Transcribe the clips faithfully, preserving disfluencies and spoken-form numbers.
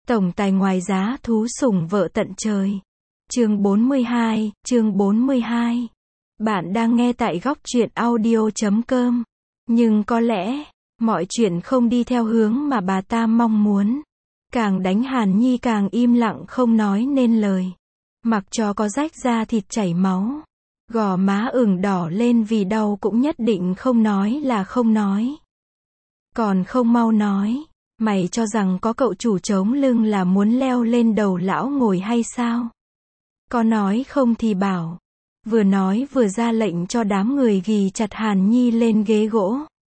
Tổng tài ngoài giá thú sủng vợ tận trời. Chương bốn mươi hai, chương bốn mươi hai. Bạn đang nghe tại góc truyện audio chấm com. Nhưng có lẽ, mọi chuyện không đi theo hướng mà bà ta mong muốn. Càng đánh Hàn Nhi càng im lặng không nói nên lời. Mặc cho có rách da thịt chảy máu. Gò má ửng đỏ lên vì đau cũng nhất định không nói là không nói. Còn không mau nói. Mày cho rằng có cậu chủ chống lưng là muốn leo lên đầu lão ngồi hay sao? Có nói không thì bảo. Vừa nói vừa ra lệnh cho đám người ghì chặt Hàn Nhi lên ghế gỗ.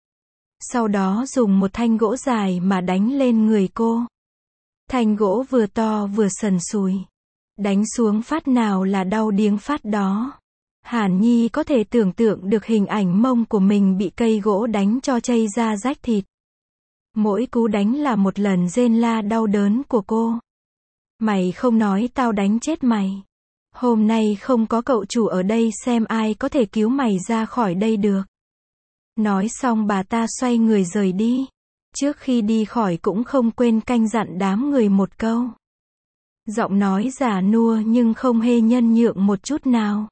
Sau đó dùng một thanh gỗ dài mà đánh lên người cô. Thanh gỗ vừa to vừa sần sùi. Đánh xuống phát nào là đau điếng phát đó. Hàn Nhi có thể tưởng tượng được hình ảnh mông của mình bị cây gỗ đánh cho chây ra rách thịt. Mỗi cú đánh là một lần rên la đau đớn của cô. Mày không nói tao đánh chết mày. Hôm nay không có cậu chủ ở đây xem ai có thể cứu mày ra khỏi đây được. Nói xong bà ta xoay người rời đi. Trước khi đi khỏi cũng không quên canh dặn đám người một câu. Giọng nói già nua nhưng không hề nhân nhượng một chút nào.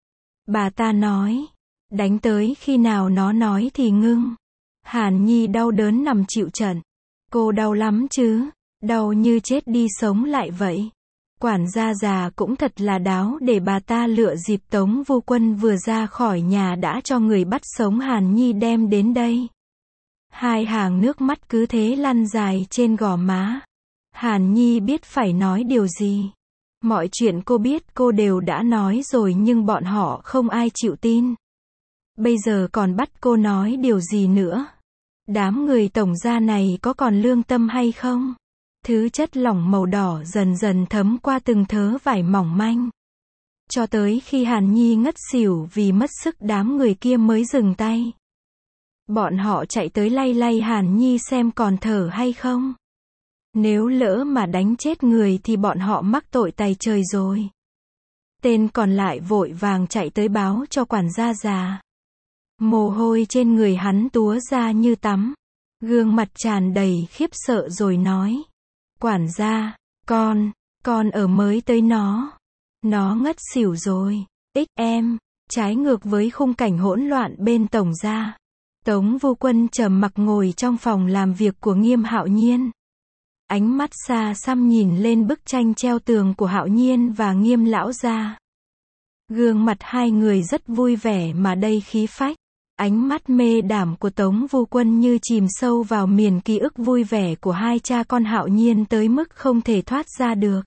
Bà ta nói, đánh tới khi nào nó nói thì ngưng. Hàn Nhi đau đớn nằm chịu trận. Cô đau lắm chứ, đau như chết đi sống lại vậy. Quản gia già cũng thật là đáo để bà ta lựa dịp Tống Vu Quân vừa ra khỏi nhà đã cho người bắt sống Hàn Nhi đem đến đây. Hai hàng nước mắt cứ thế lăn dài trên gò má. Hàn Nhi biết phải nói điều gì. Mọi chuyện cô biết cô đều đã nói rồi nhưng bọn họ không ai chịu tin. Bây giờ còn bắt cô nói điều gì nữa? Đám người tổng gia này có còn lương tâm hay không? Thứ chất lỏng màu đỏ dần dần thấm qua từng thớ vải mỏng manh. Cho tới khi Hàn Nhi ngất xỉu vì mất sức đám người kia mới dừng tay. Bọn họ chạy tới lay lay Hàn Nhi xem còn thở hay không. Nếu lỡ mà đánh chết người thì bọn họ mắc tội tày trời rồi. Tên còn lại vội vàng chạy tới báo cho quản gia già. Mồ hôi trên người hắn túa ra như tắm. Gương mặt tràn đầy khiếp sợ rồi nói. Quản gia, con, con ở mới tới nó. Nó ngất xỉu rồi. Ích em, trái ngược với khung cảnh hỗn loạn bên tổng gia. Tống Vu Quân trầm mặc ngồi trong phòng làm việc của Nghiêm Hạo Nhiên. Ánh mắt xa xăm nhìn lên bức tranh treo tường của Hạo Nhiên và Nghiêm lão gia. Gương mặt hai người rất vui vẻ mà đầy khí phách. Ánh mắt mê đảm của Tống Vu Quân như chìm sâu vào miền ký ức vui vẻ của hai cha con Hạo Nhiên tới mức không thể thoát ra được.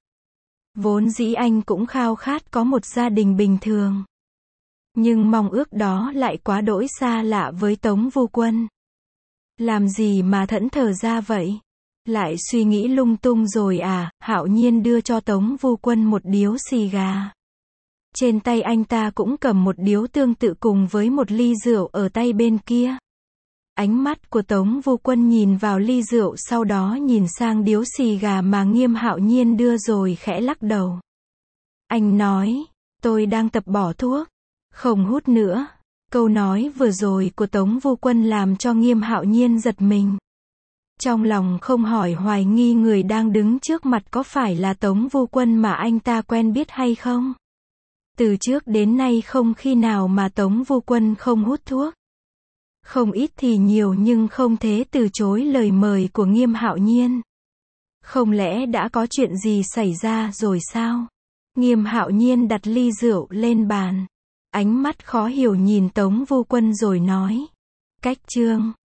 Vốn dĩ anh cũng khao khát có một gia đình bình thường. Nhưng mong ước đó lại quá đỗi xa lạ với Tống Vu Quân. Làm gì mà thẫn thờ ra vậy? Lại suy nghĩ lung tung rồi à? Hạo Nhiên đưa cho Tống Vu Quân một điếu xì gà. Trên tay anh ta cũng cầm một điếu tương tự cùng với một ly rượu ở tay bên kia. Ánh mắt của Tống Vu Quân nhìn vào ly rượu sau đó nhìn sang điếu xì gà mà Nghiêm Hạo Nhiên đưa rồi khẽ lắc đầu. Anh nói, tôi đang tập bỏ thuốc, không hút nữa. Câu nói vừa rồi của Tống Vu Quân làm cho Nghiêm Hạo Nhiên giật mình. Trong lòng không hỏi hoài nghi người đang đứng trước mặt có phải là Tống Vu Quân mà anh ta quen biết hay không. Từ trước đến nay không khi nào mà Tống Vu Quân không hút thuốc. Không ít thì nhiều nhưng không thể từ chối lời mời của Nghiêm Hạo Nhiên. Không lẽ đã có chuyện gì xảy ra rồi sao? Nghiêm Hạo Nhiên đặt ly rượu lên bàn. Ánh mắt khó hiểu nhìn Tống Vu Quân rồi nói. Cách chương.